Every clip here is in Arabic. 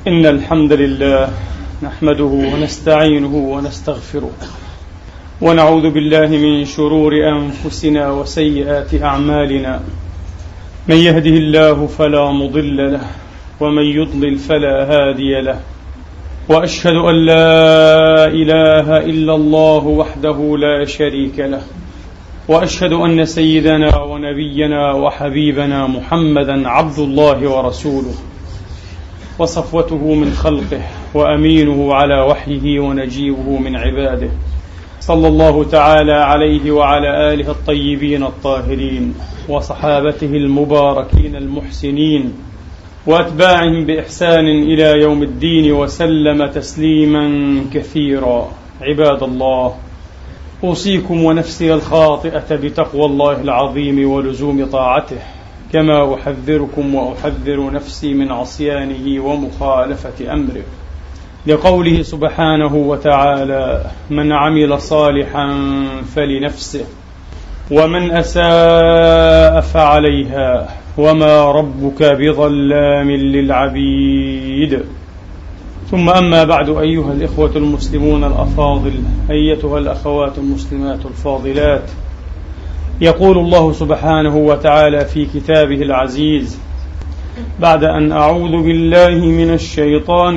إن الحمد لله نحمده ونستعينه ونستغفره ونعوذ بالله من شرور أنفسنا وسيئات أعمالنا. من يهده الله فلا مضل له ومن يضلل فلا هادي له، وأشهد أن لا إله إلا الله وحده لا شريك له، وأشهد أن سيدنا ونبينا وحبيبنا محمدا عبد الله ورسوله وصفوته من خلقه وأمينه على وحيه ونجيبه من عباده، صلى الله تعالى عليه وعلى آله الطيبين الطاهرين وصحابته المباركين المحسنين وأتباعهم بإحسان إلى يوم الدين وسلم تسليما كثيرا. عباد الله، أوصيكم ونفسي الخاطئة بتقوى الله العظيم ولزوم طاعته، كما أحذركم وأحذر نفسي من عصيانه ومخالفة أمره، لقوله سبحانه وتعالى: من عمل صالحا فلنفسه ومن أساء فعليها وما ربك بظلام للعبيد. ثم أما بعد، أيها الإخوة المسلمون الأفاضل، أيتها الأخوات المسلمات الفاضلات، يقول الله سبحانه وتعالى في كتابه العزيز بعد أن أعوذ بالله من الشيطان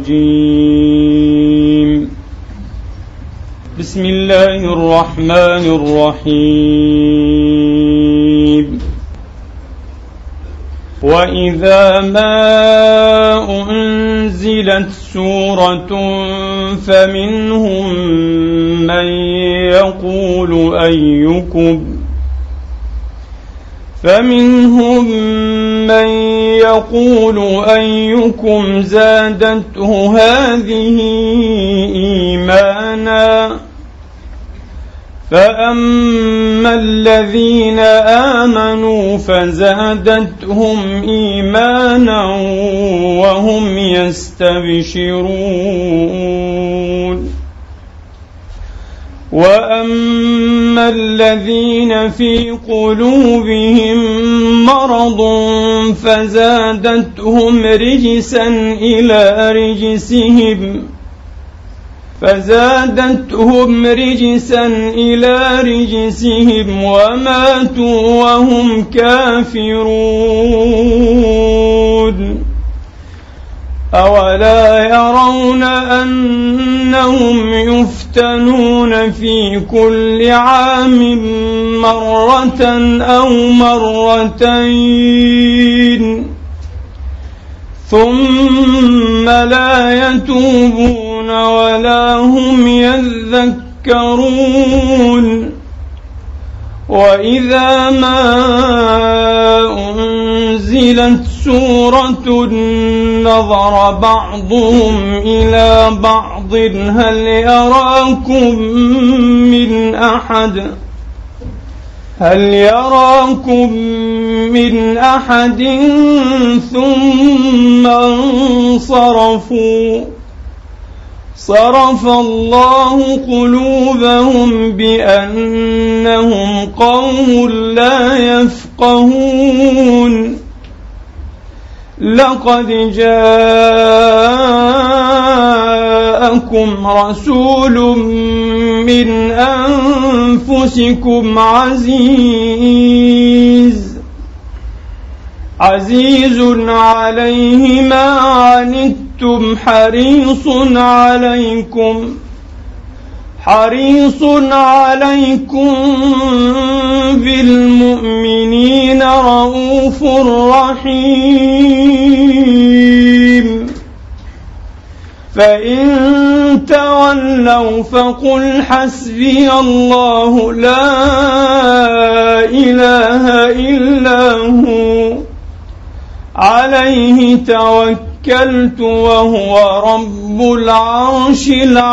الرجيم: بسم الله الرحمن الرحيم: وإذا ما أنزلت سورة فمنهم من يقول أيكم زادته هذه إيمانا، فأما الذين آمنوا فزادتهم إيمانا وهم يستبشرون، وأما الذين في قلوبهم مرض فزادتهم رجسا إلى رجسهم وماتوا وهم كافرون. أولا يرون أنهم يفتنون في كل عام مرة أو مرتين ثم لا يتوبون ولا هم يذكرون؟ وإذا ما أنزلت سورة نظر بعضهم إلى بعض هل يراكم من أحد ثم انصرفوا، صرف الله قلوبهم بأنهم قوم لا يفقهون. لقد جاءكم رسول من أنفسكم عزيز عليه ما عنتم حريص عليكم بالمؤمنين رؤوف رحيم. فإن تولوا فقل حسبي الله لا إله إلا هو عليه توكلت وهو رب العرش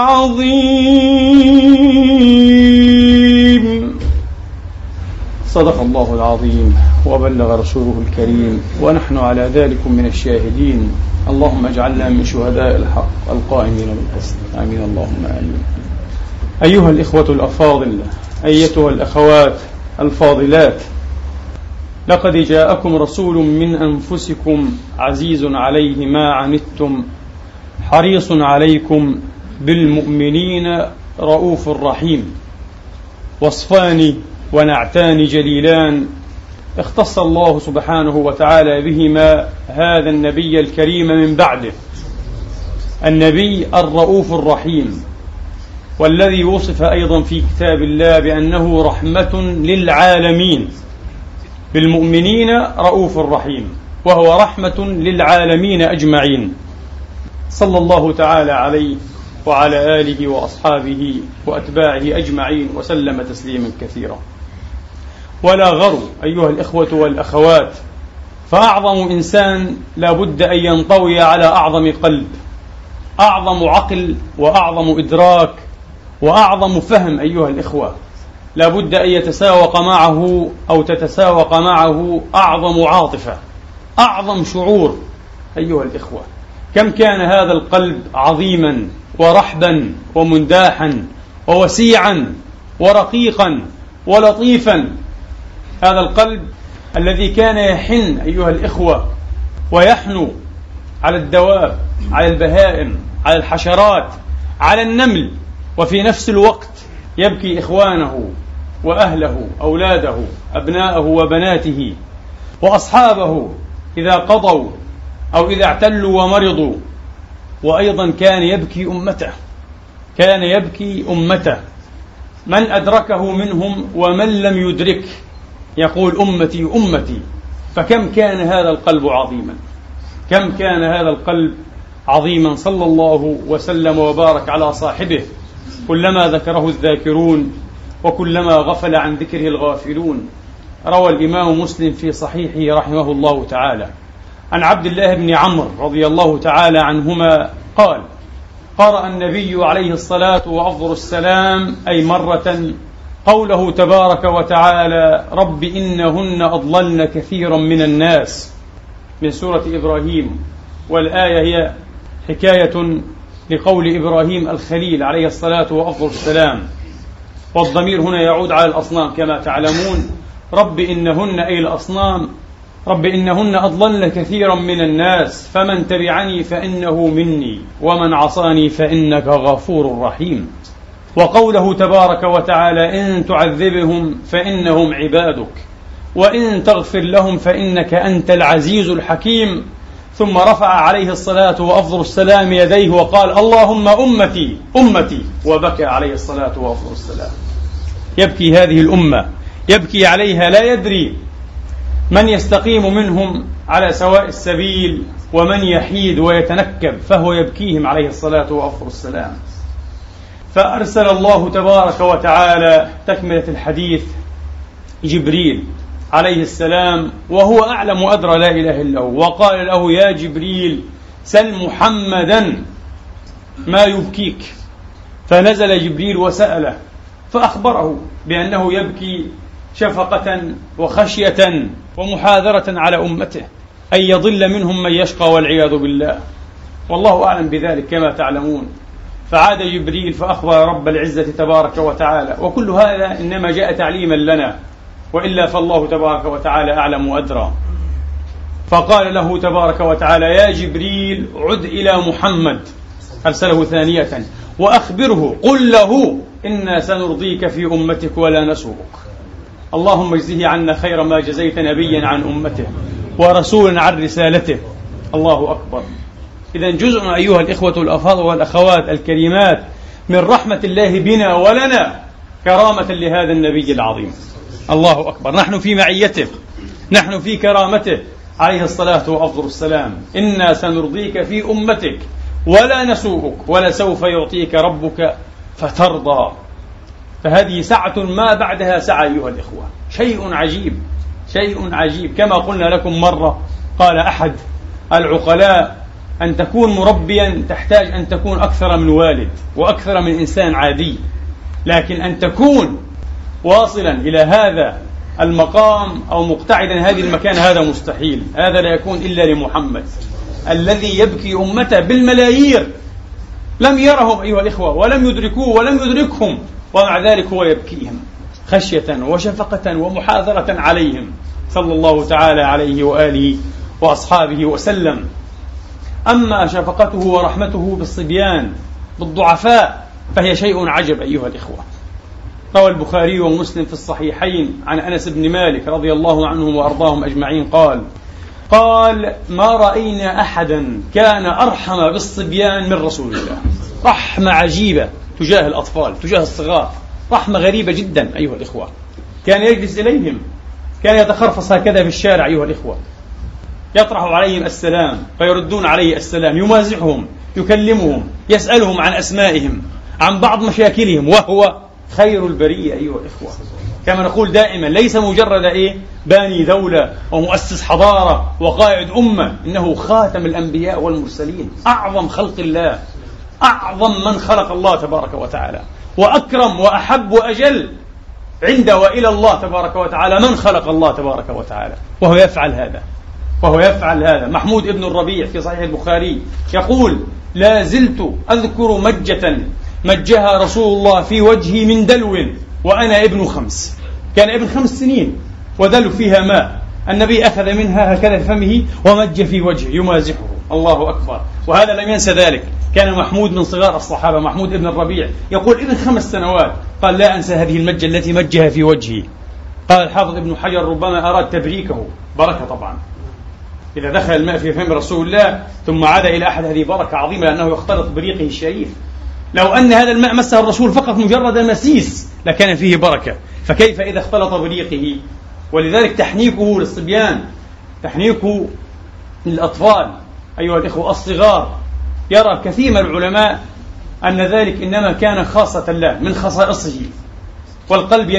العظيم. صدق الله العظيم وبلغ رسوله الكريم، ونحن على ذلك من الشاهدين. اللهم اجعلنا من شهداء الحق القائمين بالقسط، آمين اللهم آمين. أيها الإخوة الأفاضل، أيتها الأخوات الفاضلات، لقد جاءكم رسول من أنفسكم عزيز عليه ما عنتم حريص عليكم بالمؤمنين رؤوف رحيم. وصفان ونعتان جليلان اختص الله سبحانه وتعالى بهما هذا النبي الكريم من بعده، النبي الرؤوف الرحيم، والذي وصف أيضا في كتاب الله بأنه رحمة للعالمين. بالمؤمنين رؤوف رحيم، وهو رحمة للعالمين أجمعين، صلى الله تعالى عليه وعلى آله وأصحابه وأتباعه أجمعين وسلم تسليما كثيرا. ولا غرو أيها الإخوة والأخوات، فأعظم إنسان لا بد أن ينطوي على أعظم قلب، أعظم عقل وأعظم إدراك وأعظم فهم أيها الإخوة، لا بد أن يتساوق معه أو تتساوق معه أعظم عاطفة، أعظم شعور أيها الإخوة. كم كان هذا القلب عظيما ورحبا ومنداحا ووسيعا ورقيقا ولطيفا، هذا القلب الذي كان يحن أيها الإخوة ويحنو على الدواب، على البهائم، على الحشرات، على النمل، وفي نفس الوقت يبكي إخوانه وأهله، أولاده، أبناءه وبناته وأصحابه إذا قضوا أو إذا اعتلوا ومرضوا. وأيضا كان يبكي أمته، كان يبكي أمته، من أدركه منهم ومن لم يدرك يقول أمتي أمتي. فكم كان هذا القلب عظيما، كم كان هذا القلب عظيما، صلى الله وسلم وبارك على صاحبه، كلما ذكره الذاكرون وكلما غفل عن ذكره الغافلون. روى الإمام مسلم في صحيحه رحمه الله تعالى عن عبد الله بن عمرو رضي الله تعالى عنهما قال: قرأ النبي عليه الصلاة وأفضل السلام أي مرة قوله تبارك وتعالى: رب إنهن أضللن كثيرا من الناس، من سورة إبراهيم. والآية هي حكاية لقول إبراهيم الخليل عليه الصلاة وأفضل السلام، والضمير هنا يعود على الأصنام كما تعلمون. رب إنهن أي الأصنام، رب إنهن أضللن كثيرا من الناس فمن تبعني فإنه مني ومن عصاني فإنك غفور رحيم. وقوله تبارك وتعالى: إن تعذبهم فإنهم عبادك وإن تغفر لهم فإنك أنت العزيز الحكيم. ثم رفع عليه الصلاة وأفضل السلام يديه وقال: اللهم أمتي أمتي، وبكى عليه الصلاة وأفضل السلام. يبكي هذه الأمة، يبكي عليها، لا يدري من يستقيم منهم على سواء السبيل ومن يحيد ويتنكب، فهو يبكيهم عليه الصلاة وأفضل السلام. فأرسل الله تبارك وتعالى تكملة الحديث جبريل عليه السلام، وهو أعلم وأدرى لا إله إلا هو، وقال له: يا جبريل سل محمدا ما يبكيك. فنزل جبريل وسأله، فأخبره بأنه يبكي شفقة وخشية ومحاذرة على أمته أن يضل منهم من يشقى والعياذ بالله، والله أعلم بذلك كما تعلمون. فعاد جبريل فأخبر رب العزة تبارك وتعالى، وكل هذا إنما جاء تعليما لنا، وإلا فالله تبارك وتعالى أعلم وأدرى. فقال له تبارك وتعالى: يا جبريل عد إلى محمد، أرسله ثانية، وأخبره، قل له إنا سنرضيك في أمتك ولا نسوءك. اللهم اجزه عنا خير ما جزيت نبيا عن أمته ورسولا عن رسالته. الله أكبر. إذن جزء أيها الإخوة الأفاضل والأخوات الكريمات من رحمة الله بنا ولنا كرامة لهذا النبي العظيم. الله أكبر. نحن في معيته، نحن في كرامته عليه الصلاة وأفضل السلام. إنا سنرضيك في أمتك ولا نسوءك ولسوف يعطيك ربك فترضى. فهذه سعة ما بعدها سعة أيها الإخوة، شيء عجيب، شيء عجيب. كما قلنا لكم مرة، قال أحد العقلاء: أن تكون مربيا تحتاج أن تكون أكثر من والد وأكثر من إنسان عادي، لكن أن تكون واصلا إلى هذا المقام أو مقتعدا هذه المكانة هذا مستحيل. هذا لا يكون إلا لمحمد الذي يبكي أمته بالملايير، لم يرهم أيها الإخوة ولم يدركوه ولم يدركهم، ومع ذلك هو يبكيهم خشية وشفقة ومحاذرة عليهم، صلى الله تعالى عليه وآله وأصحابه وسلم. أما شفقته ورحمته بالصبيان بالضعفاء فهي شيء عجب أيها الإخوة. روى البخاري ومسلم في الصحيحين عن أنس بن مالك رضي الله عنهم وأرضاهم أجمعين قال ما رأينا أحدا كان أرحم بالصبيان من رسول الله. رحمة عجيبة تجاه الأطفال، تجاه الصغار، رحمة غريبة جدا أيها الإخوة. كان يجلس إليهم، كان يتخرفص هكذا في الشارع أيها الإخوة، يطرح عليهم السلام فيردون عليه السلام، يمازحهم، يكلمهم، يسألهم عن أسمائهم، عن بعض مشاكلهم، وهو خير البرية أيها الإخوة. كما نقول دائما ليس مجرد باني دولة ومؤسس حضارة وقائد أمة، إنه خاتم الأنبياء والمرسلين، أعظم خلق الله، أعظم من خلق الله تبارك وتعالى، وأكرم وأحب وأجل عند وإلى الله تبارك وتعالى من خلق الله تبارك وتعالى، وهو يفعل هذا. محمود ابن الربيع في صحيح البخاري يقول لا زلت أذكر مجها رسول الله في وجهي من دلو وأنا ابن 5. كان ابن 5 سنين ودلو فيها ماء، النبي أخذ منها هكذا في فمه ومج في وجهه يمازحه. الله أكبر. وهذا لم ينسى ذلك، كان محمود من صغار الصحابة، محمود ابن الربيع يقول ابن 5 سنوات قال لا أنسى هذه المجة التي مجها في وجهي. قال الحافظ ابن حجر ربما أراد تبريكه، بركة طبعا، إذا دخل الماء في فم رسول الله ثم عاد إلى أحد هذه بركة عظيمة لأنه يختلط بريقه الشريف. لو أن هذا الماء مسه الرسول فقط مجرد مسيس لكان فيه بركة، فكيف إذا اختلط بريقه؟ ولذلك تحنيكه للصبيان، تحنيكه للأطفال أيها الإخوة الصغار، يرى كثير من العلماء أن ذلك إنما كان خاصة له من خصائصه، والقلب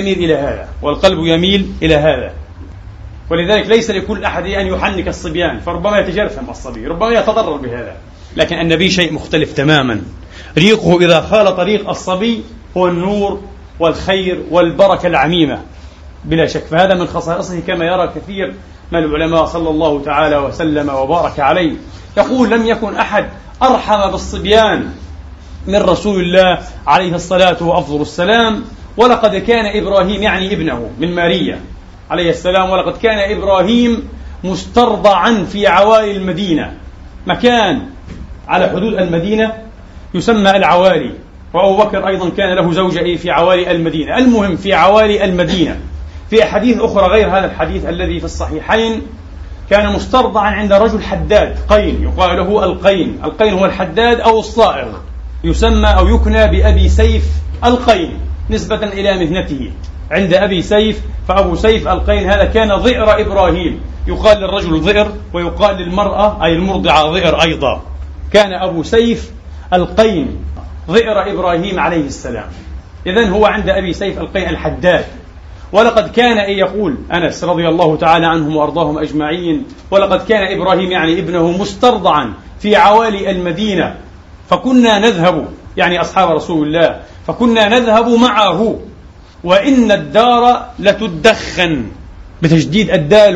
يميل إلى هذا. ولذلك ليس لكل أحد أن يحنك الصبيان، فربما يتجرثم الصبي، ربما يتضرر بهذا، لكن النبي شيء مختلف تماما. ريقه إذا خالط ريق الصبي هو النور والخير والبركة العميمة بلا شك، فهذا من خصائصه كما يرى كثير من العلماء صلى الله تعالى وسلم وبارك عليه. يقول لم يكن أحد أرحم بالصبيان من رسول الله عليه الصلاة وأفضل السلام. ولقد كان إبراهيم، يعني ابنه من ماريا عليه السلام، ولقد كان إبراهيم مسترضعا في عوالي المدينة، مكان على حدود المدينة يسمى العوالي، وأبو بكر أيضا كان له زوجة في عوالي المدينة. المهم في عوالي المدينة. في أحاديث أخرى غير هذا الحديث الذي في الصحيحين كان مسترضعا عند رجل حداد قين يقال له القين. القين هو الحداد أو الصائغ، يسمى أو يكنى بأبي سيف القين نسبة إلى مهنته عند أبي سيف. فأبو سيف القين هذا كان ضئر إبراهيم، يقال للرجل ضئر ويقال للمرأة أي المرضعة ضئر أيضا. كان أبو سيف القين ضئر إبراهيم عليه السلام. إذن هو عند أبي سيف القين الحداد. ولقد كان يقول أنس رضي الله تعالى عنهم وأرضاهم أجمعين، ولقد كان إبراهيم يعني ابنه مسترضعا في عوالي المدينة، فكنا نذهب، يعني أصحاب رسول الله، فكنا نذهب معه، وإن الدار لتدخن بتجديد الدال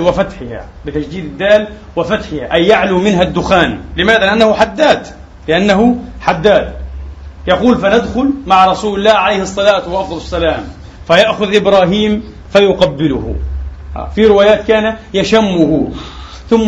وفتحها، أي يعلو منها الدخان. لماذا؟ لأنه حداد. يقول فندخل مع رسول الله عليه الصلاة وأفضل السلام، فيأخذ إبراهيم فيقبله. في روايات كان يشمه ثم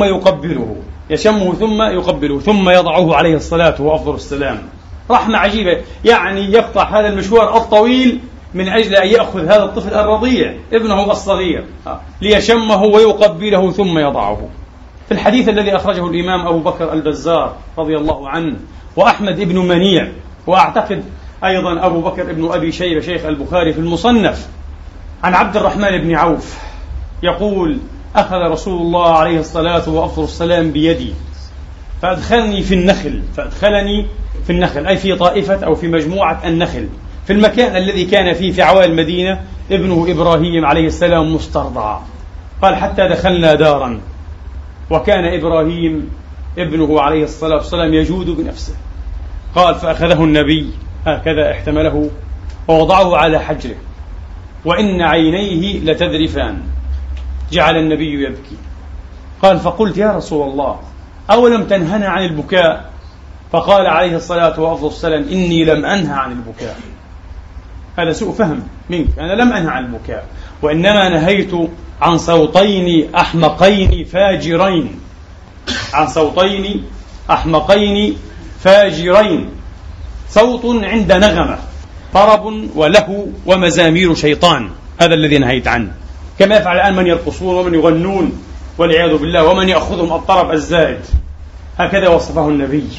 يقبله ثم يضعه عليه الصلاة وأفضل السلام. رحمة عجيبة، يعني يقطع هذا المشوار الطويل من أجل أن يأخذ هذا الطفل الرضيع ابنه الصغير ليشمه ويقبله ثم يضعه. في الحديث الذي أخرجه الإمام أبو بكر البزار رضي الله عنه وأحمد ابن منيع، وأعتقد أيضا أبو بكر ابن أبي شيبة شيخ البخاري في المصنف، عن عبد الرحمن بن عوف يقول أخذ رسول الله عليه الصلاة وأفضل السلام بيدي فأدخلني في النخل، أي في طائفة أو في مجموعة النخل، في المكان الذي كان فيه في عوالي المدينة ابنه إبراهيم عليه السلام مسترضع. قال حتى دخلنا دارا، وكان إبراهيم ابنه عليه الصلاة والسلام يجود بنفسه. قال فأخذه النبي هكذا احتمله ووضعه على حجره، وإن عينيه لتذرفان. جعل النبي يبكي. قال فقلت يا رسول الله أولم تنهنا عن البكاء؟ فقال عليه الصلاة والسلام إني لم أنهى عن البكاء. هذا سوء فهم منك، أنا لم أنهى عن البكاء، وإنما نهيت عن صوتين أحمقين فاجرين، عن صوتين أحمقين فاجرين، صوت عند نغمة، طرب ولهو ومزامير شيطان. هذا الذي نهيت عنه، كما يفعل الآن من يرقصون ومن يغنون والعياذ بالله، ومن يأخذهم الطرب الزائد. هكذا وصفه النبي.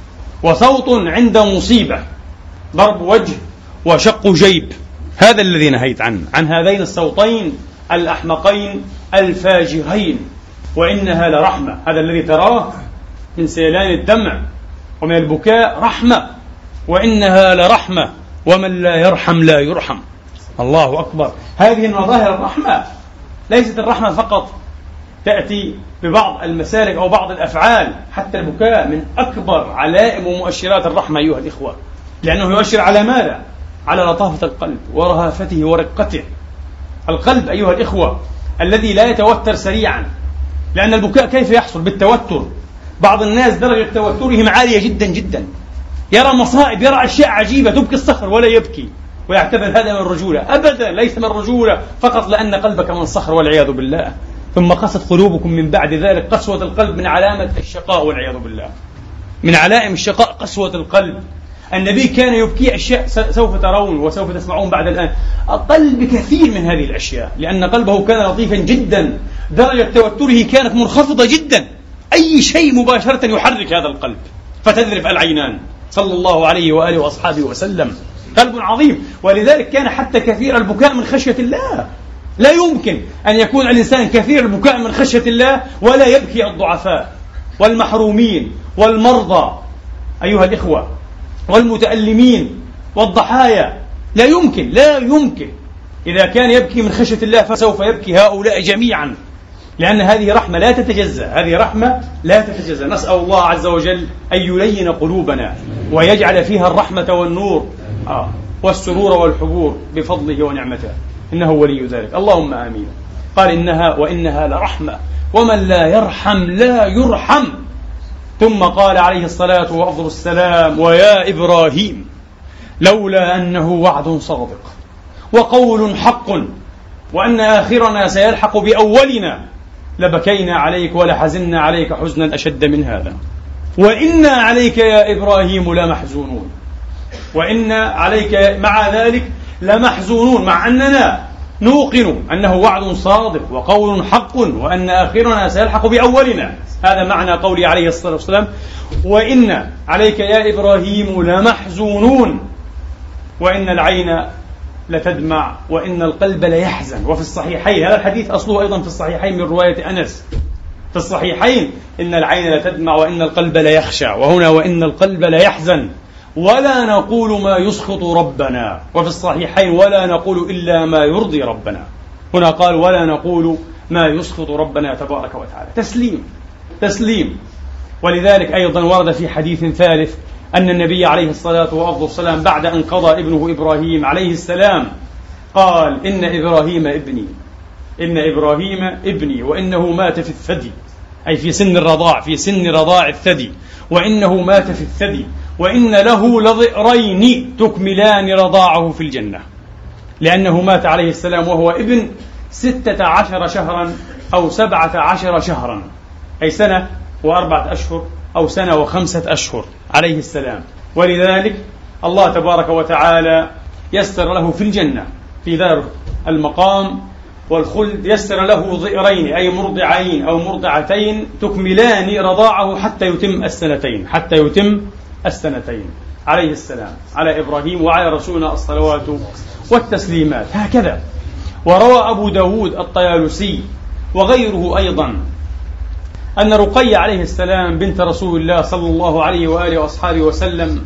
وصوت عند مصيبة، ضرب وجه وشق جيب. هذا الذي نهيت عنه، عن هذين الصوتين الأحمقين الفاجرين. وإنها لرحمة، هذا الذي تراه من سيلان الدمع ومن البكاء رحمة، وإنها لرحمة ومن لا يرحم لا يرحم. الله أكبر. هذه المظاهر الرحمة، ليست الرحمة فقط تأتي ببعض المسالك أو بعض الأفعال، حتى البكاء من أكبر علائم ومؤشرات الرحمة أيها الإخوة، لأنه يؤشر على ماذا؟ على لطافة القلب ورهافته ورقته. القلب أيها الإخوة الذي لا يتوتر سريعا، لأن البكاء كيف يحصل؟ بالتوتر. بعض الناس درجة توترهم عالية جدا جدا، يرى مصائب، يرى أشياء عجيبة تبكي الصخر ولا يبكي، ويعتبر هذا من الرجولة. أبدا، ليس من الرجولة، فقط لأن قلبك من صخر والعياذ بالله. ثم قست قلوبكم من بعد ذلك. قسوة القلب من علامة الشقاء والعياذ بالله، من علائم الشقاء قسوة القلب. النبي كان يبكي أشياء سوف ترون وسوف تسمعون بعد الآن. القلب كثير من هذه الأشياء، لأن قلبه كان لطيفا جدا، درجة توتره كانت منخفضة جدا. أي شيء مباشرة يحرك هذا القلب فتذرف العينان. صلى الله عليه وآله وأصحابه وسلم. قلب عظيم، ولذلك كان حتى كثير البكاء من خشية الله. لا يمكن أن يكون الإنسان كثير البكاء من خشية الله ولا يبكي الضعفاء والمحرومين والمرضى أيها الإخوة، والمتألمين والضحايا. لا يمكن، لا يمكن. إذا كان يبكي من خشية الله فسوف يبكي هؤلاء جميعا، لأن هذه رحمة لا تتجزأ، هذه رحمة لا تتجزأ. نسأل الله عز وجل أن يلين قلوبنا ويجعل فيها الرحمة والنور والسرور والحبور بفضله ونعمته، إنه ولي ذلك. اللهم آمين. قال وإنها لرحمة ومن لا يرحم لا يرحم. ثم قال عليه الصلاة وأفضل السلام: ويا إبراهيم لولا أنه وعد صادق وقول حق وأن آخرنا سيلحق بأولنا لبكينا عليك ولحزنا عليك حزنا أشد من هذا، وإنا عليك يا إبراهيم لمحزونون. وإنا عليك مع ذلك لمحزونون، مع أننا نوقن أنه وعد صادق وقول حق وأن آخرنا سيلحق بأولنا. هذا معنى قوله عليه الصلاة والسلام: وإن عليك يا إبراهيم لمحزونون، وإن العين لتدمع وإن القلب ليحزن. وفي الصحيحين، هذا الحديث أصله أيضا في الصحيحين من رواية أنس، في الصحيحين: إن العين لتدمع وإن القلب ليخشع. وهنا: وإن القلب ليحزن ولا نقول ما يسخط ربنا. وفي الصحيحين: ولا نقول إلا ما يرضي ربنا. هنا قال: ولا نقول ما يسخط ربنا تبارك وتعالى. تسليم. ولذلك أيضا ورد في حديث ثالث أن النبي عليه الصلاة والسلام بعد أن قضى ابنه إبراهيم عليه السلام قال: إن إبراهيم ابني وإنه مات في الثدي، أي في سن الرضاع، في سن رضاع الثدي، وإنه مات في الثدي، وإن له لضئرين تكملان رضاعه في الجنة، لأنه مات عليه السلام وهو ابن 16 شهرا أو 17 شهرا، أي سنة و4 أشهر أو سنة و5 أشهر عليه السلام. ولذلك الله تبارك وتعالى يسر له في الجنة في دار المقام والخلد، يسر له ضئرين أي مرضعين أو مرضعتين تكملان رضاعه حتى يتم السنتين عليه السلام، على إبراهيم وعلى رسولنا الصلوات والتسليمات. هكذا. وروى أبو داود الطيالسي وغيره أيضا أن رقية عليه السلام بنت رسول الله صلى الله عليه وآله وأصحابه وسلم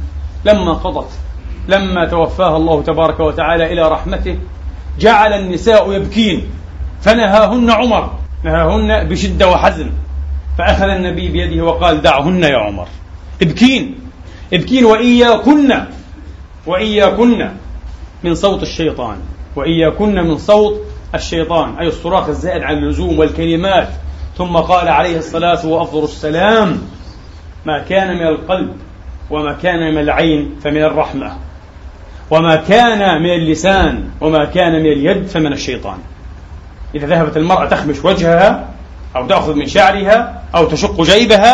لما توفاها الله تبارك وتعالى إلى رحمته، جعل النساء يبكين، فنهاهن عمر، نهاهن بشدة وحزن، فأخذ النبي بيده وقال: دعهن يا عمر، ابكين وإياكن من صوت الشيطان، وإياكن من صوت الشيطان، أي الصراخ الزائد عن اللزوم والكلمات. ثم قال عليه الصلاة وأفضل السلام: ما كان من القلب وما كان من العين فمن الرحمة، وما كان من اللسان وما كان من اليد فمن الشيطان. إذا ذهبت المرأة تخمش وجهها أو تأخذ من شعرها أو تشق جيبها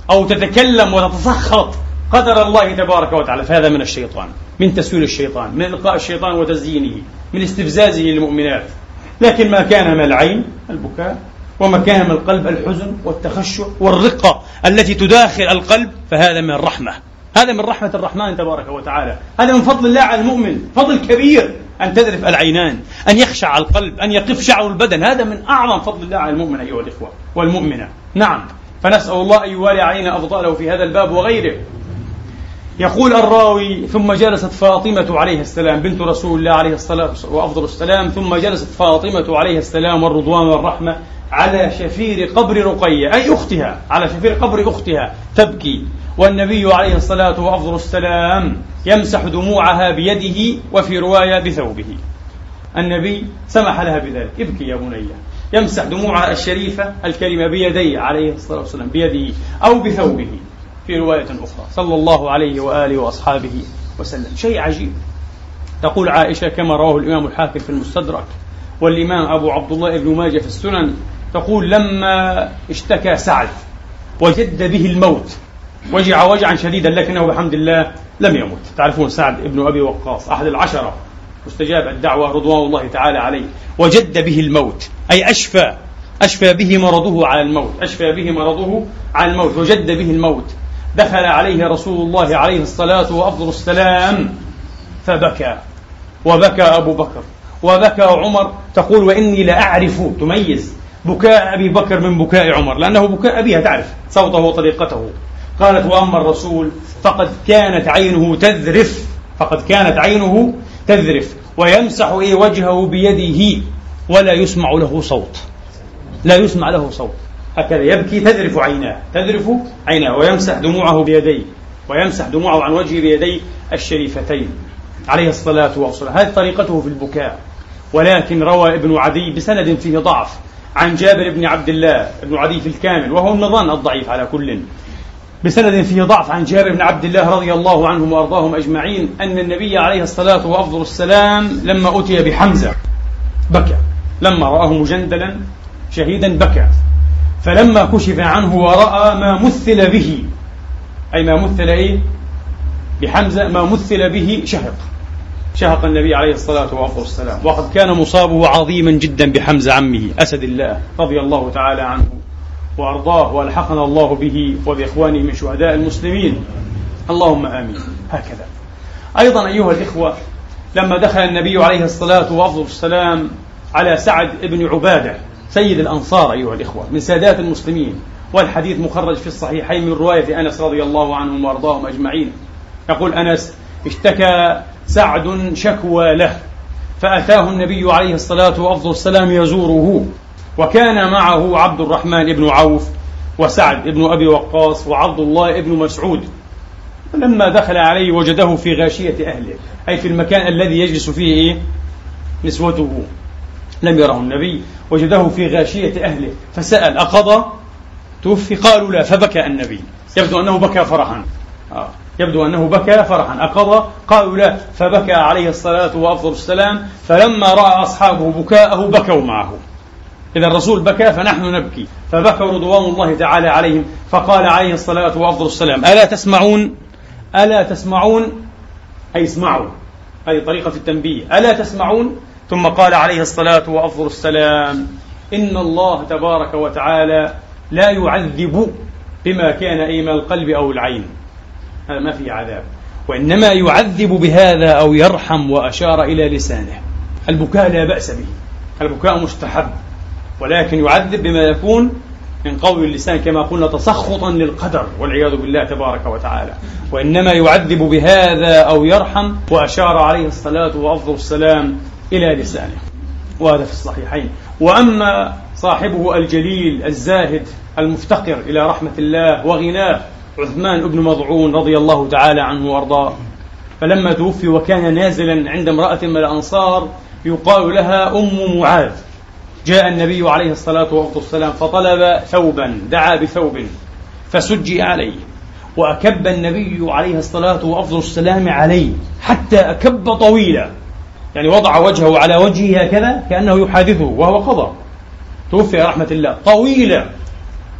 أو تتكلم وتتسخط قدر الله تبارك وتعالى، فهذا من الشيطان، من تسويل الشيطان، من إلقاء الشيطان وتزيينه، من استفزازه للمؤمنات. لكن ما كان من العين البكاء، وما كان من القلب الحزن والتخشع والرقة التي تداخل القلب، فهذا من الرحمة، هذا من رحمة الرحمن تبارك وتعالى، هذا من فضل الله على المؤمن، فضل كبير أن تذرف العينان، أن يخشع القلب، أن يقف شعر البدن، هذا من أعظم فضل الله على المؤمن أيها الإخوة والمؤمنة. نعم، فنسأل الله أن يوالي علينا أفضاله في هذا الباب وغيره. يقول الراوي: ثم جلست فاطمة عليه السلام بنت رسول الله عليه الصلاة وأفضل السلام، ثم جلست فاطمة عليه السلام والرضوان والرحمة على شفير قبر رقية، أي أختها، على شفير قبر أختها تبكي، والنبي عليه الصلاة وأفضل السلام يمسح دموعها بيده، وفي رواية بثوبه. النبي سمح لها بذلك: ابكي يا بني، يمسح دموعها الشريفة الكريمة بيديه عليه الصلاة والسلام، بيده أو بثوبه في رواية أخرى، صلى الله عليه وآله وأصحابه وسلم. شيء عجيب. تقول عائشة كما رواه الإمام الحاكم في المستدرك والإمام أبو عبد الله بن ماجه في السنن، تقول: لما اشتكى سعد وجد به الموت، وجع وجعا شديدا، لكنه بحمد الله لم يمت. تعرفون سعد بن أبي وقاص أحد العشرة مستجاب الدعوة رضوان الله تعالى عليه، وجد به الموت أي أشفى به مرضه على الموت، أشفى به مرضه على الموت، وجد به الموت. دخل عليه رسول الله عليه الصلاة وأفضل السلام فبكى، وبكى أبو بكر، وبكى عمر. تقول: وإني لأعرف، تميز بكاء أبي بكر من بكاء عمر، لأنه بكاء أبيها، تعرف صوته وطريقته. قالت: وأما الرسول فقد كانت عينه تذرف ويمسح وجهه بيده ولا يسمع له صوت، لا يسمع له صوت، هكذا يبكي، تذرف عيناه، ويمسح دموعه بيديه، ويمسح دموعه عن وجهه بيديه الشريفتين عليه الصلاة والسلام. هذه طريقته في البكاء. ولكن روى ابن عدي بسند فيه ضعف عن جابر بن عبد الله، ابن عدي في الكامل وهو النظام الضعيف على كل، بسند فيه ضعف عن جابر بن عبد الله رضي الله عنهم وأرضاهم أجمعين، أن النبي عليه الصلاة وأفضل السلام لما أتي بحمزة بكى، لما رآه مجندلا شهيدا بكى، فلما كشف عنه ورأى ما مثل به، أي ما مثل بحمزة، ما مثل به، شهق النبي عليه الصلاة والسلام، وقد كان مصابه عظيما جدا بحمزة عمه أسد الله رضي الله تعالى عنه وأرضاه، وألحقنا الله به وبإخوانه من شهداء المسلمين، اللهم آمين. هكذا أيضا أيها الإخوة، لما دخل النبي عليه الصلاة والسلام على سعد بن عبادة سيد الأنصار أيها الإخوة من سادات المسلمين، والحديث مخرج في الصحيحين من رواية أنس رضي الله عنهم وأرضاهم أجمعين. يقول أنس: اشتكى سعد شكوى له، فأتاه النبي عليه الصلاة والسلام يزوره، وكان معه عبد الرحمن بن عوف وسعد بن أبي وقاص وعبد الله بن مسعود. فلما دخل عليه وجده في غاشية أهله، أي في المكان الذي يجلس فيه نسوته، لم يره النبي، وجده في غاشية أهله، فسأل: أقضى توفي؟ قالوا لا، فبكى النبي، يبدو أنه بكى فرحا. أقضى؟ قالوا لا، فبكى عليه الصلاة والسلام. فلما رأى أصحابه بكاءه بكوا معه، إذا الرسول بكى فنحن نبكي، فبكوا رضوان الله تعالى عليهم. فقال عليه الصلاة والسلام: ألا تسمعون أي اسمعوا، هذه طريقة التنبيه، ألا تسمعون؟ ثم قال عليه الصلاة والسلام: إن الله تبارك وتعالى لا يعذب بما كان من القلب أو العين، هذا ما فيه عذاب، وإنما يعذب بهذا أو يرحم، وأشار إلى لسانه. البكاء لا بأس به، البكاء مستحب، ولكن يعذب بما يكون من قول اللسان كما قلنا تسخطا للقدر والعياذ بالله تبارك وتعالى، وإنما يعذب بهذا أو يرحم، وأشار عليه الصلاة والسلام إلى لسانه، وهذا في الصحيحين. وأما صاحبه الجليل الزاهد المفتقر إلى رحمة الله وغناه عثمان بن مضعون رضي الله تعالى عنه وأرضاه، فلما توفي وكان نازلا عند امرأة من الأنصار يقال لها أم معاذ، جاء النبي عليه الصلاة والسلام فطلب ثوبا، دعا بثوب فسجي عليه، وأكب النبي عليه الصلاة والسلام عليه حتى أكب طويلا، يعني وضع وجهه على وجهه هكذا كأنه يحادثه، وهو قضى توفي رحمة الله طويلا،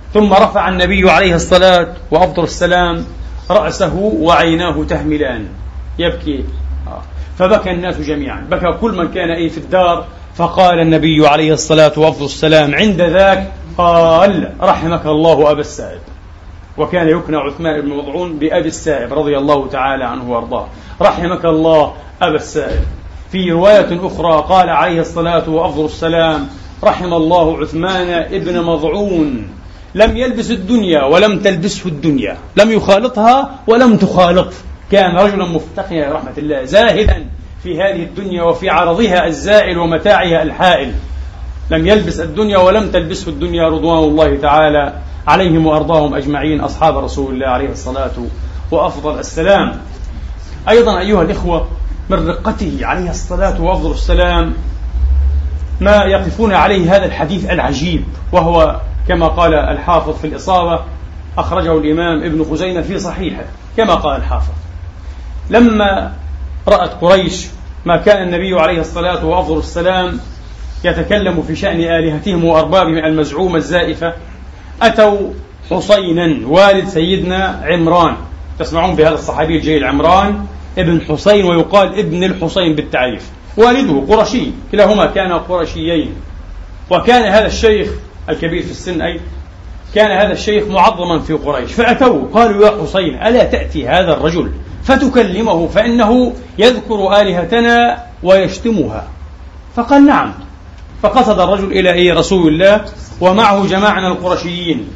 ثم رفع النبي عليه الصلاة وأفضل السلام رأسه وعيناه تهملان يبكي. فبكى الناس جميعا، بكى كل من كان في الدار. فقال النبي عليه الصلاة وأفضل السلام عند ذاك قال رحمك الله أبا السائب. وكان يكنى عثمان بن مضعون بأبي السائب رضي الله تعالى عنه وارضاه. رحمك الله أبا السائب. في رواية أخرى قال عليه الصلاة وأفضل السلام رحم الله عثمان ابن مضعون، لم يلبس الدنيا ولم تلبسه الدنيا، لم يخالطها ولم تخالطه، كان رجلا مفتقيا رحمة الله، زاهدا في هذه الدنيا وفي عرضها الزائل ومتاعها الحائل، لم يلبس الدنيا ولم تلبسه الدنيا، رضوان الله تعالى عليهم وأرضاهم أجمعين، أصحاب رسول الله عليه الصلاة وأفضل السلام. أيضا أيها الإخوة، من رقته عليه الصلاة وأفضل السلام ما يقفون عليه هذا الحديث العجيب، وهو كما قال الحافظ في الإصابة، أخرجه الإمام ابن خزيمة في صحيحه، كما قال الحافظ: لما رأت قريش ما كان النبي عليه الصلاة وأفضل السلام يتكلم في شأن آلهتهم وأربابهم المزعومة الزائفة، أتوا حسينا والد سيدنا عمران. تسمعون بهذا الصحابي الجليل عمران ابن حسين، ويقال ابن الحسين بالتعريف، والده قرشي، كلاهما كان قرشيين. وكان هذا الشيخ الكبير في السن كان هذا الشيخ معظما في قريش. فأتوا قالوا: يا حسين، ألا تأتي هذا الرجل فتكلمه فإنه يذكر آلهتنا ويشتمها؟ فقال: نعم. فقصد الرجل إلى رسول الله ومعه جماعة من القرشيين،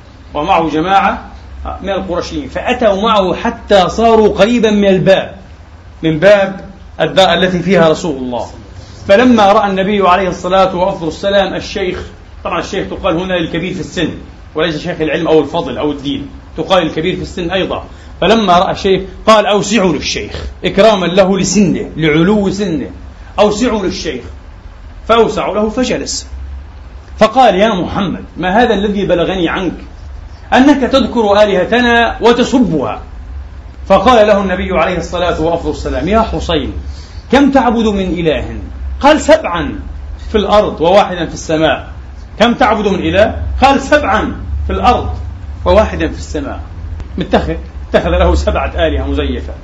فأتوا معه حتى صاروا قريبا من الباب، من باب الدار التي فيها رسول الله. فلما رأى النبي عليه الصلاة وأفضل السلام الشيخ، طبعا الشيخ تقال هنا للكبير في السن وليس شيخ العلم أو الفضل أو الدين، تقال الكبير في السن أيضا. فلما رأى الشيخ قال: أوسعوا للشيخ، إكراما له لسنه، لعلو سنه، أوسعوا للشيخ. فأوسعوا له فجلس. فقال: يا محمد، ما هذا الذي بلغني عنك أنك تذكر آلهتنا وتسبها؟ فقال له النبي عليه الصلاة وأفضل السلام: يا حسين، كم تعبد من إله؟ قال: 7 في الأرض وواحدا في السماء. كم تعبد من إله؟ قال: 7 في الأرض وواحدا في السماء. اتخذ له 7 آلهة مزيفة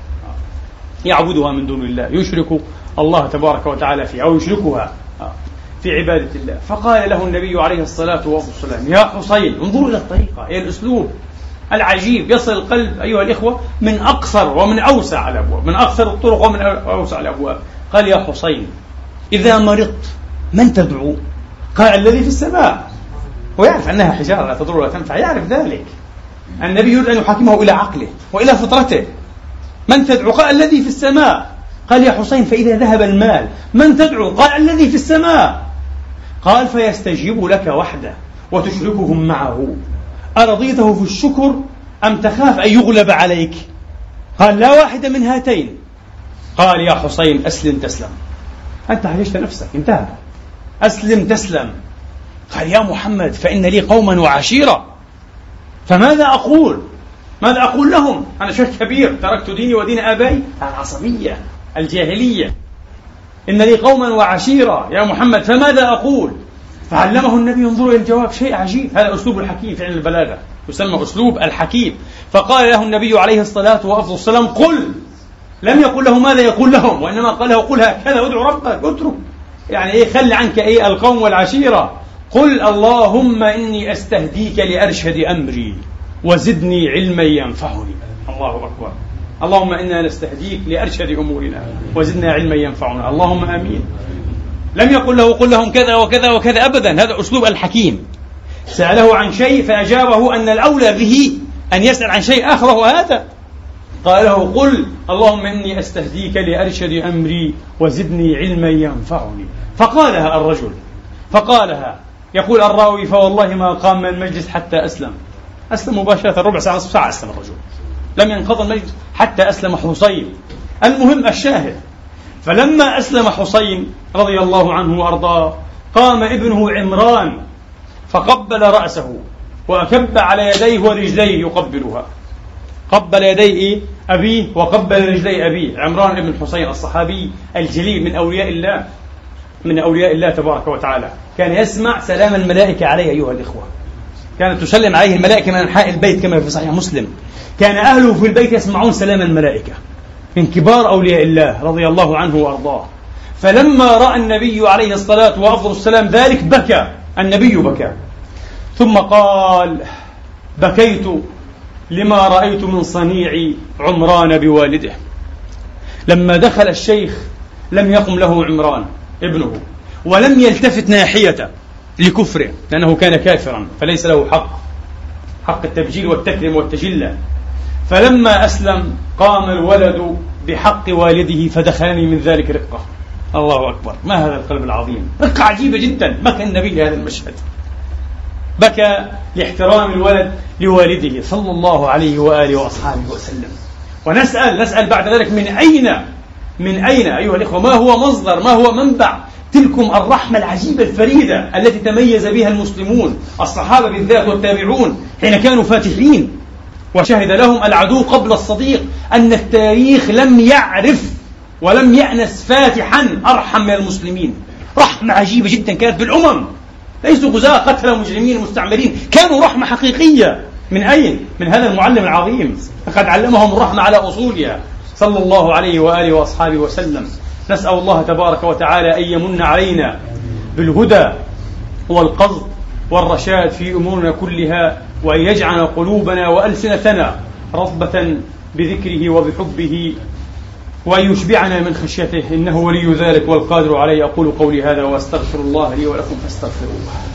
يعبدها من دون الله، يشرك الله تبارك وتعالى فيها أو يشركها في عبادة الله. فقال له النبي عليه الصلاة والسلام: يا حسين، انظروا إلى الطريقة، إلى الأسلوب العجيب، يصل القلب أيها الإخوة من أقصر ومن أوسع الأبواب، من أقصر الطرق ومن أوسع الأبواب. قال: يا حسين، إذا مرضت من تدعو؟ قال: الذي في السماء. ويعرف أنها حجارة لا تضر ولا تنفع، يعرف ذلك. النبي يريد أن يحاكمه إلى عقله وإلى فطرته. من تدعو؟ قال: الذي في السماء. قال: يا حسين، فإذا ذهب المال من تدعو؟ قال: الذي في السماء. قال: فيستجيب لك وحده وتشركهم معه، أرضيته في الشكر أم تخاف أن يغلب عليك؟ قال: لا واحد من هاتين. قال: يا حسين، أسلم تسلم، أنت عايشت نفسك، انتهى، أسلم تسلم. قال: يا محمد، فإن لي قوما وعشيرة، فماذا أقول؟ ماذا أقول لهم؟ أنا شيخ كبير، تركت ديني ودين آبائي، العصبية، الجاهلية. إن لي قوما وعشيرة يا محمد، فماذا أقول؟ فعلمه النبي، ينظر إلى الجواب، شيء عجيب. هذا أسلوب الحكيم في علم البلاغة، يسمى أسلوب الحكيم. فقال له النبي عليه الصلاة والسلام: قل. لم يقل له ماذا يقول لهم، وإنما قال له: قل هكذا، ادعو ربك، اترك يعني خل عنك القوم والعشيرة. قل: اللهم إني أستهديك لأرشد أمري وزدني علما ينفعني. الله أكبر. اللهم إنا نستهديك لأرشد أمورنا وزدنا علما ينفعنا، اللهم آمين. لم يقل له: قل لهم كذا وكذا وكذا، أبدا. هذا أسلوب الحكيم. سأله عن شيء فأجابه أن الأولى به أن يسأل عن شيء آخر، وهو هذا. قال له: قل اللهم إني أستهديك لأرشد أمري وزدني علما ينفعني. فقالها الرجل، يقول الراوي: فوالله ما قام من المجلس حتى أسلم مباشرة، ربع ساعة نصف ساعة أسلم الرجل، لم ينقض المجلس حتى أسلم حسين. المهم الشاهد، فلما أسلم حسين رضي الله عنه وأرضاه، قام ابنه عمران فقبل رأسه وأكب على يديه ورجليه يقبلها، قبل يدي أبيه وقبل رجلي أبيه. عمران بن حسين الصحابي الجليل من أولياء الله تبارك وتعالى، كان يسمع سلام الملائكة عليه أيها الإخوة، كانت تسلم عليه الملائكة من أنحاء البيت كما في صحيح مسلم. كان أهله في البيت يسمعون سلام الملائكة من كبار أولياء الله رضي الله عنه وأرضاه. فلما رأى النبي عليه الصلاة وأفضل السلام ذلك بكى، النبي بكى، ثم قال: بكيت لما رأيت من صنيع عمران بوالده. لما دخل الشيخ لم يقم له عمران ابنه ولم يلتفت ناحية لكفره، لأنه كان كافرا فليس له حق التبجيل والتكريم والتجلة. فلما أسلم قام الولد بحق والده فدخلني من ذلك رقة. الله أكبر، ما هذا القلب العظيم، رقة عجيبة جدا. بكى النبي لهذا المشهد، بكى لاحترام الولد لوالده صلى الله عليه وآله وأصحابه وسلم. ونسأل بعد ذلك من أين أيها الإخوة، ما هو مصدر، ما هو منبع تلكم الرحمة العجيبة الفريدة التي تميز بها المسلمون الصحابة بالذات والتابعون حين كانوا فاتحين وشهد لهم العدو قبل الصديق أن التاريخ لم يعرف ولم يأنس فاتحا أرحم من المسلمين. رحمة عجيبة جدا كانت بالأمم، ليسوا غزاة قتلوا مجرمين مستعمرين، كانوا رحمة حقيقية. من أين؟ من هذا المعلم العظيم، فقد علمهم الرحمة على أصولها صلى الله عليه وآله وأصحابه وسلم. نسأل الله تبارك وتعالى أن يمن علينا بالهدى والقصد والرشاد في أمورنا كلها، وأن يجعل قلوبنا وألسنتنا رطبة بذكره وبحبه، وأن يشبعنا من خشيته، إنه ولي ذلك والقادر عليه. أقول قولي هذا وأستغفر الله لي ولكم فاستغفروه.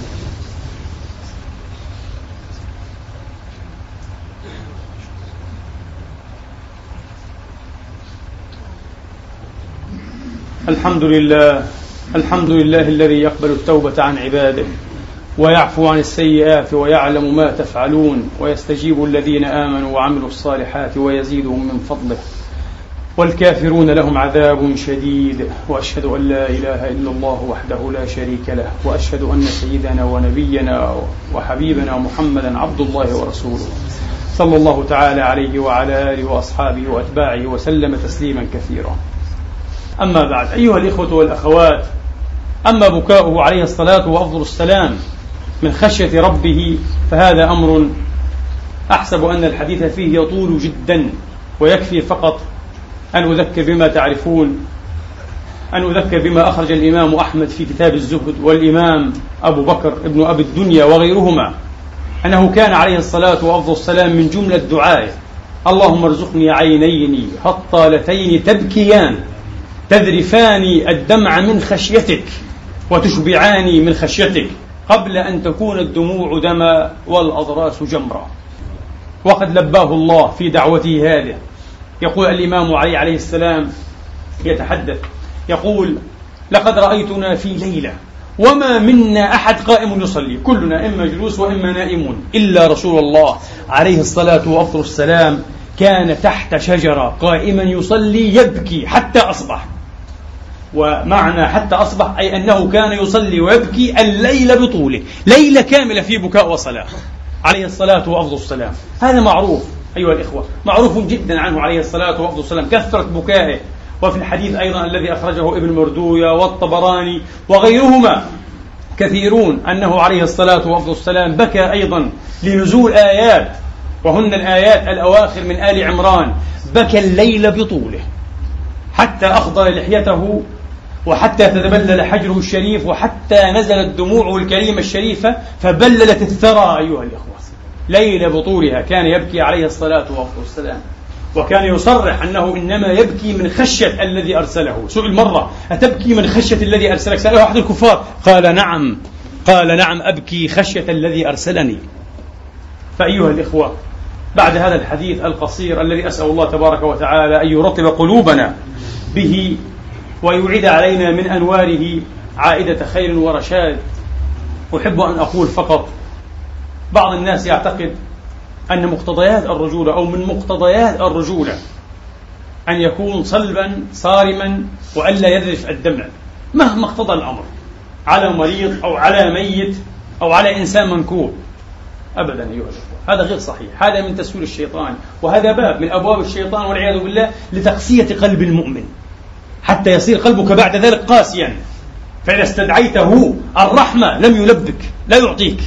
الحمد لله الذي يقبل التوبة عن عباده ويعفو عن السيئات ويعلم ما تفعلون، ويستجيب الذين آمنوا وعملوا الصالحات ويزيدهم من فضله، والكافرون لهم عذاب شديد. وأشهد أن لا إله إلا الله وحده لا شريك له، وأشهد أن سيدنا ونبينا وحبيبنا محمدا عبد الله ورسوله صلى الله تعالى عليه وعلى آله وأصحابه وأتباعه وسلم تسليما كثيرا. أما بعد، أيها الإخوة والأخوات، أما بكاؤه عليه الصلاة وأفضل السلام من خشية ربه فهذا أمر أحسب أن الحديث فيه يطول جدا، ويكفي فقط أن أذكر بما تعرفون، أن أذكر بما أخرج الإمام أحمد في كتاب الزهد والإمام أبو بكر ابن أبي الدنيا وغيرهما، أنه كان عليه الصلاة وأفضل السلام من جملة دعائه: اللهم ارزقني عينين هطالتين تبكيان تذرفان الدمع من خشيتك وتشبعاني من خشيتك قبل أن تكون الدموع دما والأضراس جمرا. وقد لباه الله في دعوته هذه. يقول الإمام عليه السلام يتحدث يقول: لقد رأيتنا في ليلة وما منا أحد قائم يصلي، كلنا إما جلوس وإما نائمون، إلا رسول الله عليه الصلاة وأفضل السلام كان تحت شجرة قائما يصلي يبكي حتى أصبح. ومعنى حتى أصبح أي أنه كان يصلي ويبكي الليل بطوله، ليلة كاملة في بكاء وصلاة عليه الصلاة وأفضل السلام. هذا معروف أيها الإخوة، معروف جدا عنه عليه الصلاة وأفضل السلام كثرة بكائه. وفي الحديث أيضا الذي أخرجه ابن مردوية والطبراني وغيرهما كثيرون أنه عليه الصلاة وأفضل السلام بكى أيضا لنزول آيات، وهن الآيات الأواخر من آل عمران. بكى الليل بطوله حتى أخضر لحيته، وحتى تتبلل حجره الشريف، وحتى نزلت دموعه الكريمة الشريفة فبللت الثرى. أيها الإخوة، ليل بطولها كان يبكي عليه الصلاة والسلام، وكان يصرح أنه إنما يبكي من خشية الذي أرسله. سئل مرة: أتبكي من خشية الذي أرسلك؟ سأله أحد الكفار، قال: نعم أبكي خشية الذي أرسلني. فأيها الإخوة، بعد هذا الحديث القصير الذي أسأل الله تبارك وتعالى أن يرطب قلوبنا به ويعيد علينا من أنواره عائدة خير ورشاد، أحب أن أقول فقط: بعض الناس يعتقد أن مقتضيات الرجولة أو من مقتضيات الرجولة أن يكون صلبا صارما وألا يذرف الدمع مهما اقتضى الأمر على مريض أو على ميت أو على إنسان منكوب. أبدا أيها الأخوة، هذا غير صحيح، هذا من تسويل الشيطان، وهذا باب من أبواب الشيطان والعياذ بالله لتقسية قلب المؤمن حتى يصير قلبك بعد ذلك قاسيا، فإذا استدعيته الرحمة لم يلبك، لا يعطيك،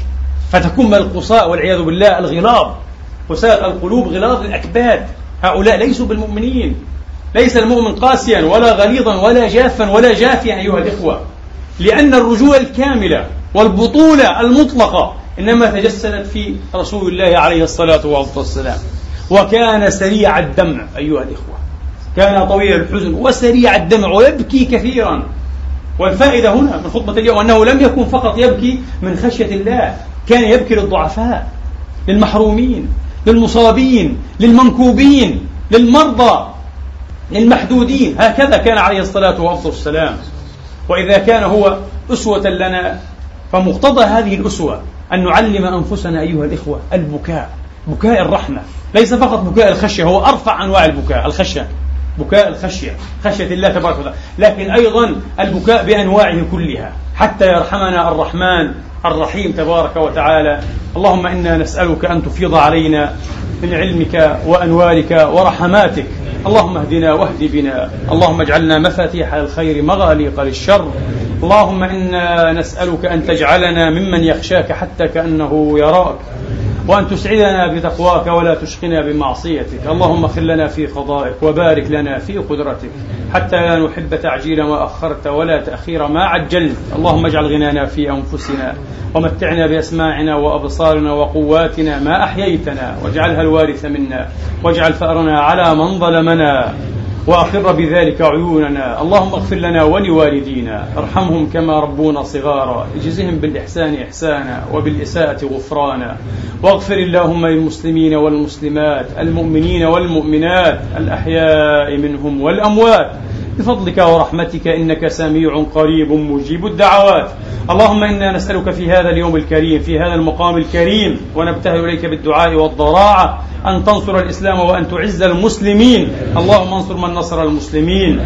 فتكون من القصاء والعياذ بالله الغلاظ، قساء القلوب غلاظ الأكباد. هؤلاء ليسوا بالمؤمنين. ليس المؤمن قاسيا ولا غليظا ولا جافا ولا جافيا أيها الإخوة، لأن الرجولة الكاملة والبطولة المطلقة إنما تجسدت في رسول الله عليه الصلاة والسلام. وكان سريع الدمع أيها الإخوة، كان طويل الحزن وسريع الدمع ويبكي كثيرا. والفائدة هنا من خطبة اليوم أنه لم يكن فقط يبكي من خشية الله، كان يبكي للضعفاء، للمحرومين، للمصابين، للمنكوبين، للمرضى، للمحدودين. هكذا كان عليه الصلاة والسلام. وإذا كان هو أسوة لنا فمقتضى هذه الأسوة أن نعلم أنفسنا أيها الإخوة البكاء، بكاء الرحمة، ليس فقط بكاء الخشية، هو أرفع أنواع البكاء، الخشية، بكاء الخشية، خشية الله تبارك وتعالى، لكن أيضا البكاء بأنواعه كلها حتى يرحمنا الرحمن الرحيم تبارك وتعالى. اللهم إنا نسألك أن تفيض علينا من علمك وأنوارك ورحماتك. اللهم اهدنا واهد بنا، اللهم اجعلنا مفاتيح الخير مغاليق للشر. اللهم إنا نسألك أن تجعلنا ممن يخشاك حتى كأنه يراك، وأن تسعدنا بتقواك ولا تشقنا بمعصيتك. اللهم اغفر لنا في قضائك وبارك لنا في قدرتك حتى لا نحب تعجيل ما أخرت ولا تأخير ما عجلت. اللهم اجعل غنانا في أنفسنا ومتعنا بأسماعنا وأبصارنا وقواتنا ما أحييتنا، واجعلها الوارث منا، واجعل ثأرنا على من ظلمنا، وأقر بذلك عيوننا. اللهم اغفر لنا ولوالدينا، ارحمهم كما ربونا صغارا، اجزهم بالإحسان إحسانا وبالإساءة غفرانا. واغفر اللهم للمسلمين والمسلمات، المؤمنين والمؤمنات، الأحياء منهم والأموات، بفضلك ورحمتك، إنك سميع قريب مجيب الدعوات. اللهم إنا نسألك في هذا اليوم الكريم، في هذا المقام الكريم، ونبتهل إليك بالدعاء والضراعة أن تنصر الإسلام وأن تعز المسلمين. اللهم انصر من نصر المسلمين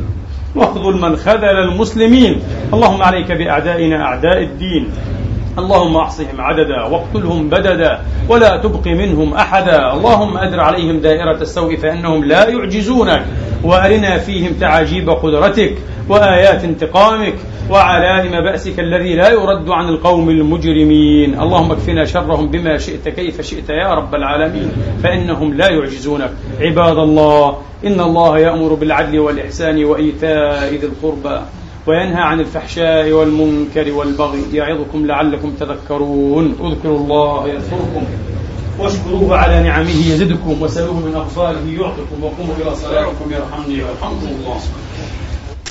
واخذل من خذل المسلمين. اللهم عليك بأعدائنا أعداء الدين، اللهم احصهم عددا واقتلهم بددا ولا تبق منهم أحدا. اللهم أدر عليهم دائرة السوء فإنهم لا يعجزونك، وأرنا فيهم تعاجيب قدرتك وآيات انتقامك وعلائم بأسك الذي لا يرد عن القوم المجرمين. اللهم اكفنا شرهم بما شئت كيف شئت يا رب العالمين، فإنهم لا يعجزونك. عباد الله، إن الله يأمر بالعدل والإحسان وإيتاء ذي القربى وينهى عن الفحشاء والمنكر والبغي، يعظكم لعلكم تذكرون. اذكروا الله يذكركم واشكروه على نعمه يزدكم، وسلوه من أغفاره يعطكم، وقوموا إلى صلاتكم يرحمني ويرحمكم الله.